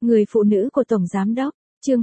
Người phụ nữ của Tổng Giám Đốc, chương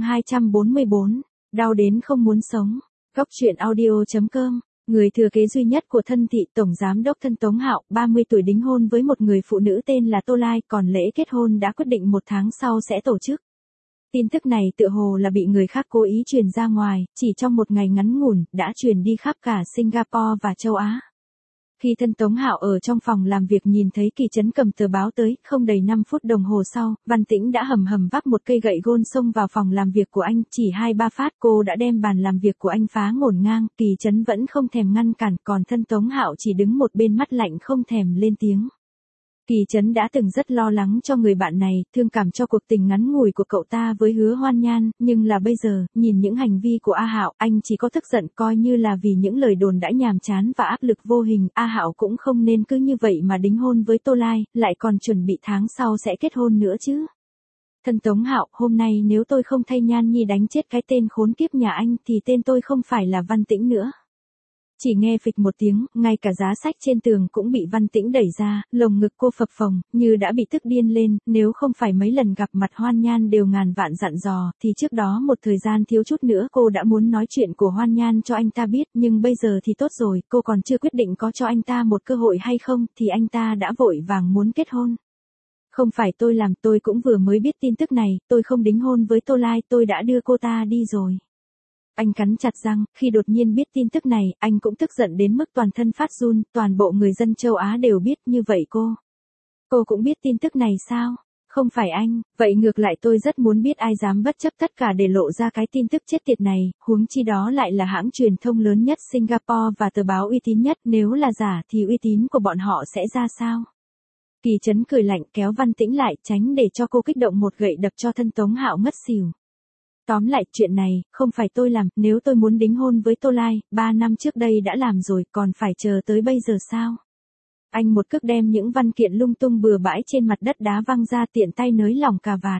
244, đau đến không muốn sống. Góc truyện audio.com, người thừa kế duy nhất của thân thị Tổng Giám Đốc thân Tống Hạo, 30 tuổi đính hôn với một người phụ nữ tên là Tô Lai, còn lễ kết hôn đã quyết định 1 tháng sau sẽ tổ chức. Tin tức này tựa hồ là bị người khác cố ý truyền ra ngoài, chỉ trong một ngày ngắn ngủn, đã truyền đi khắp cả Singapore và châu Á. Khi thân Tống Hạo ở trong phòng làm việc nhìn thấy Kỳ Trấn cầm tờ báo tới, không đầy 5 phút đồng hồ sau, Văn Tĩnh đã hầm hầm vác một cây gậy gôn xông vào phòng làm việc của anh, chỉ 2-3 phát cô đã đem bàn làm việc của anh phá ngổn ngang, Kỳ Trấn vẫn không thèm ngăn cản, còn thân Tống Hạo chỉ đứng một bên mắt lạnh không thèm lên tiếng. Kỳ Trấn đã từng rất lo lắng cho người bạn này, thương cảm cho cuộc tình ngắn ngủi của cậu ta với Hứa Hoan Nhan, nhưng là bây giờ, nhìn những hành vi của A Hạo, anh chỉ có tức giận, coi như là vì những lời đồn đã nhàm chán và áp lực vô hình, A Hạo cũng không nên cứ như vậy mà đính hôn với Tô Lai, lại còn chuẩn bị tháng sau sẽ kết hôn nữa chứ. Thân Tống Hạo, hôm nay nếu tôi không thay Nhan Nhi đánh chết cái tên khốn kiếp nhà anh thì tên tôi không phải là Văn Tĩnh nữa. Chỉ nghe phịch một tiếng, ngay cả giá sách trên tường cũng bị Văn Tĩnh đẩy ra, lồng ngực cô phập phồng, như đã bị tức điên lên, nếu không phải mấy lần gặp mặt Hoan Nhan đều ngàn vạn dặn dò, thì trước đó một thời gian thiếu chút nữa cô đã muốn nói chuyện của Hoan Nhan cho anh ta biết, nhưng bây giờ thì tốt rồi, cô còn chưa quyết định có cho anh ta một cơ hội hay không, thì anh ta đã vội vàng muốn kết hôn. Không phải tôi làm, tôi cũng vừa mới biết tin tức này, tôi không đính hôn với Tô Lai, tôi đã đưa cô ta đi rồi. Anh cắn chặt răng, khi đột nhiên biết tin tức này, anh cũng tức giận đến mức toàn thân phát run, toàn bộ người dân châu Á đều biết như vậy cô. Cô cũng biết tin tức này sao? Không phải anh, vậy ngược lại tôi rất muốn biết ai dám bất chấp tất cả để lộ ra cái tin tức chết tiệt này, huống chi đó lại là hãng truyền thông lớn nhất Singapore và tờ báo uy tín nhất, nếu là giả thì uy tín của bọn họ sẽ ra sao? Kỳ Trấn cười lạnh kéo Văn Tĩnh lại tránh để cho cô kích động một gậy đập cho thân Tống Hạo ngất xỉu. Tóm lại, chuyện này, không phải tôi làm, nếu tôi muốn đính hôn với Tô Lai, 3 năm trước đây đã làm rồi, còn phải chờ tới bây giờ sao? Anh một cước đem những văn kiện lung tung bừa bãi trên mặt đất đá văng ra tiện tay nới lỏng cà vạt.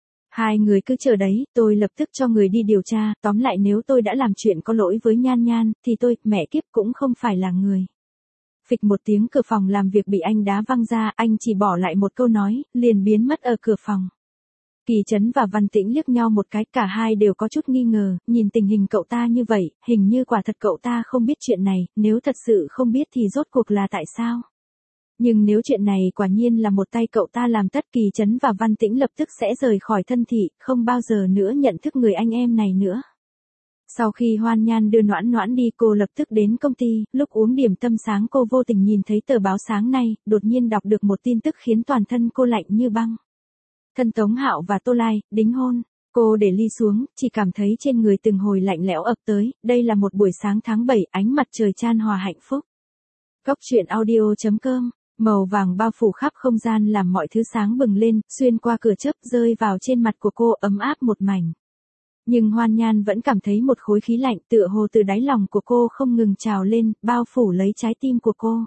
Hai người cứ chờ đấy, tôi lập tức cho người đi điều tra, tóm lại nếu tôi đã làm chuyện có lỗi với Nhan Nhan, thì tôi, mẹ kiếp cũng không phải là người. Phịch một tiếng cửa phòng làm việc bị anh đá văng ra, anh chỉ bỏ lại một câu nói, liền biến mất ở cửa phòng. Kỳ Trấn và Văn Tĩnh liếc nhau một cái, cả hai đều có chút nghi ngờ, nhìn tình hình cậu ta như vậy, hình như quả thật cậu ta không biết chuyện này, nếu thật sự không biết thì rốt cuộc là tại sao. Nhưng nếu chuyện này quả nhiên là một tay cậu ta làm tất, Kỳ Trấn và Văn Tĩnh lập tức sẽ rời khỏi thân thị, không bao giờ nữa nhận thức người anh em này nữa. Sau khi Hoan Nhan đưa Noãn Noãn đi, cô lập tức đến công ty, lúc uống điểm tâm sáng cô vô tình nhìn thấy tờ báo sáng nay, đột nhiên đọc được một tin tức khiến toàn thân cô lạnh như băng. Thân Tống Hạo và Tô Lai, đính hôn. Cô để ly xuống, chỉ cảm thấy trên người từng hồi lạnh lẽo ập tới, đây là một buổi sáng tháng 7, ánh mặt trời chan hòa hạnh phúc. Góc truyện audio.com, màu vàng bao phủ khắp không gian làm mọi thứ sáng bừng lên, xuyên qua cửa chớp rơi vào trên mặt của cô ấm áp một mảnh. Nhưng Hoan Nhan vẫn cảm thấy một khối khí lạnh tựa hồ từ đáy lòng của cô không ngừng trào lên, bao phủ lấy trái tim của cô.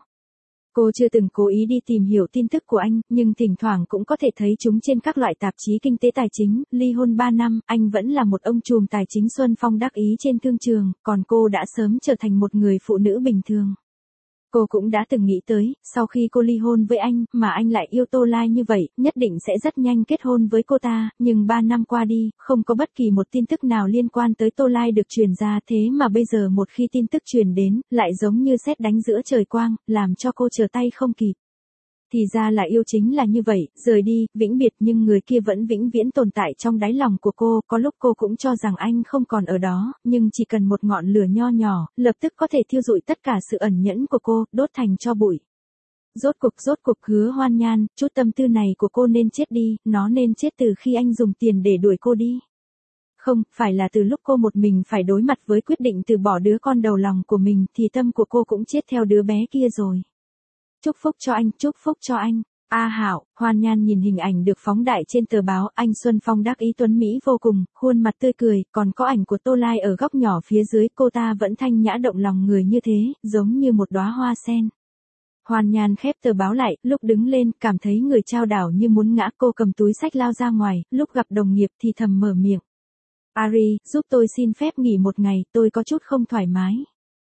Cô chưa từng cố ý đi tìm hiểu tin tức của anh, nhưng thỉnh thoảng cũng có thể thấy chúng trên các loại tạp chí kinh tế tài chính, ly hôn 3 năm, anh vẫn là một ông trùm tài chính xuân phong đắc ý trên thương trường, còn cô đã sớm trở thành một người phụ nữ bình thường. Cô cũng đã từng nghĩ tới, sau khi cô ly hôn với anh, mà anh lại yêu Tô Lai như vậy, nhất định sẽ rất nhanh kết hôn với cô ta, nhưng 3 năm qua đi, không có bất kỳ một tin tức nào liên quan tới Tô Lai được truyền ra, thế mà bây giờ một khi tin tức truyền đến, lại giống như sét đánh giữa trời quang, làm cho cô trở tay không kịp. Thì ra là yêu chính là như vậy, rời đi, vĩnh biệt, nhưng người kia vẫn vĩnh viễn tồn tại trong đáy lòng của cô, có lúc cô cũng cho rằng anh không còn ở đó, nhưng chỉ cần một ngọn lửa nho nhỏ, lập tức có thể thiêu rụi tất cả sự ẩn nhẫn của cô, đốt thành tro bụi. Rốt cuộc Hứa Hoan Nhan, chút tâm tư này của cô nên chết đi, nó nên chết từ khi anh dùng tiền để đuổi cô đi. Không, phải là từ lúc cô một mình phải đối mặt với quyết định từ bỏ đứa con đầu lòng của mình, thì tâm của cô cũng chết theo đứa bé kia rồi. Chúc phúc cho anh, chúc phúc cho anh. A Hạo, Hoan Nhan nhìn hình ảnh được phóng đại trên tờ báo, anh Xuân Phong đắc ý tuấn Mỹ vô cùng, khuôn mặt tươi cười, còn có ảnh của Tô Lai ở góc nhỏ phía dưới, cô ta vẫn thanh nhã động lòng người như thế, giống như một đóa hoa sen. Hoan Nhan khép tờ báo lại, lúc đứng lên, cảm thấy người chao đảo như muốn ngã, cô cầm túi xách lao ra ngoài, lúc gặp đồng nghiệp thì thầm mở miệng. Ari, giúp tôi xin phép nghỉ một ngày, tôi có chút không thoải mái.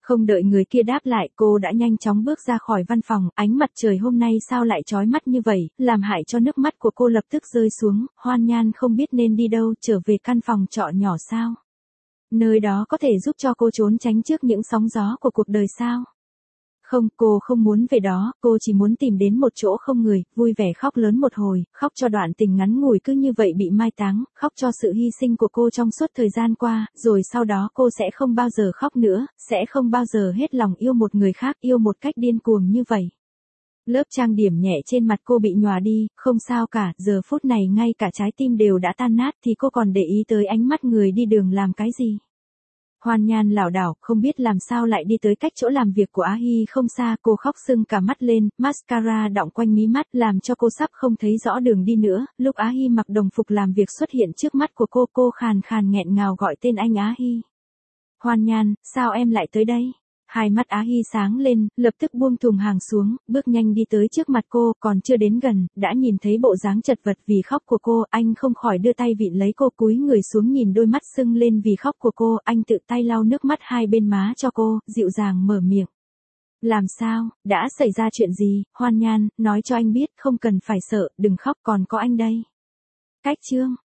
Không đợi người kia đáp lại, cô đã nhanh chóng bước ra khỏi văn phòng, ánh mặt trời hôm nay sao lại chói mắt như vậy, làm hại cho nước mắt của cô lập tức rơi xuống, Hoan Nhan không biết nên đi đâu, trở về căn phòng trọ nhỏ sao? Nơi đó có thể giúp cho cô trốn tránh trước những sóng gió của cuộc đời sao? Không, cô không muốn về đó, cô chỉ muốn tìm đến một chỗ không người, vui vẻ khóc lớn một hồi, khóc cho đoạn tình ngắn ngủi cứ như vậy bị mai táng, khóc cho sự hy sinh của cô trong suốt thời gian qua, rồi sau đó cô sẽ không bao giờ khóc nữa, sẽ không bao giờ hết lòng yêu một người khác, yêu một cách điên cuồng như vậy. Lớp trang điểm nhẹ trên mặt cô bị nhòa đi, không sao cả, giờ phút này ngay cả trái tim đều đã tan nát thì cô còn để ý tới ánh mắt người đi đường làm cái gì. Hoan Nhan lảo đảo, không biết làm sao lại đi tới cách chỗ làm việc của Á Hy không xa, cô khóc sưng cả mắt lên, mascara đọng quanh mí mắt làm cho cô sắp không thấy rõ đường đi nữa, lúc Á Hy mặc đồng phục làm việc xuất hiện trước mắt của cô khàn khàn nghẹn ngào gọi tên anh Á Hy. Hoan Nhan, sao em lại tới đây? Hai mắt Á Hy sáng lên, lập tức buông thùng hàng xuống, bước nhanh đi tới trước mặt cô, còn chưa đến gần, đã nhìn thấy bộ dáng chật vật vì khóc của cô, anh không khỏi đưa tay vịn lấy cô cúi người xuống nhìn đôi mắt sưng lên vì khóc của cô, anh tự tay lau nước mắt hai bên má cho cô, dịu dàng mở miệng. Làm sao, đã xảy ra chuyện gì, Hoan Nhan, nói cho anh biết, không cần phải sợ, đừng khóc còn có anh đây. Cách chương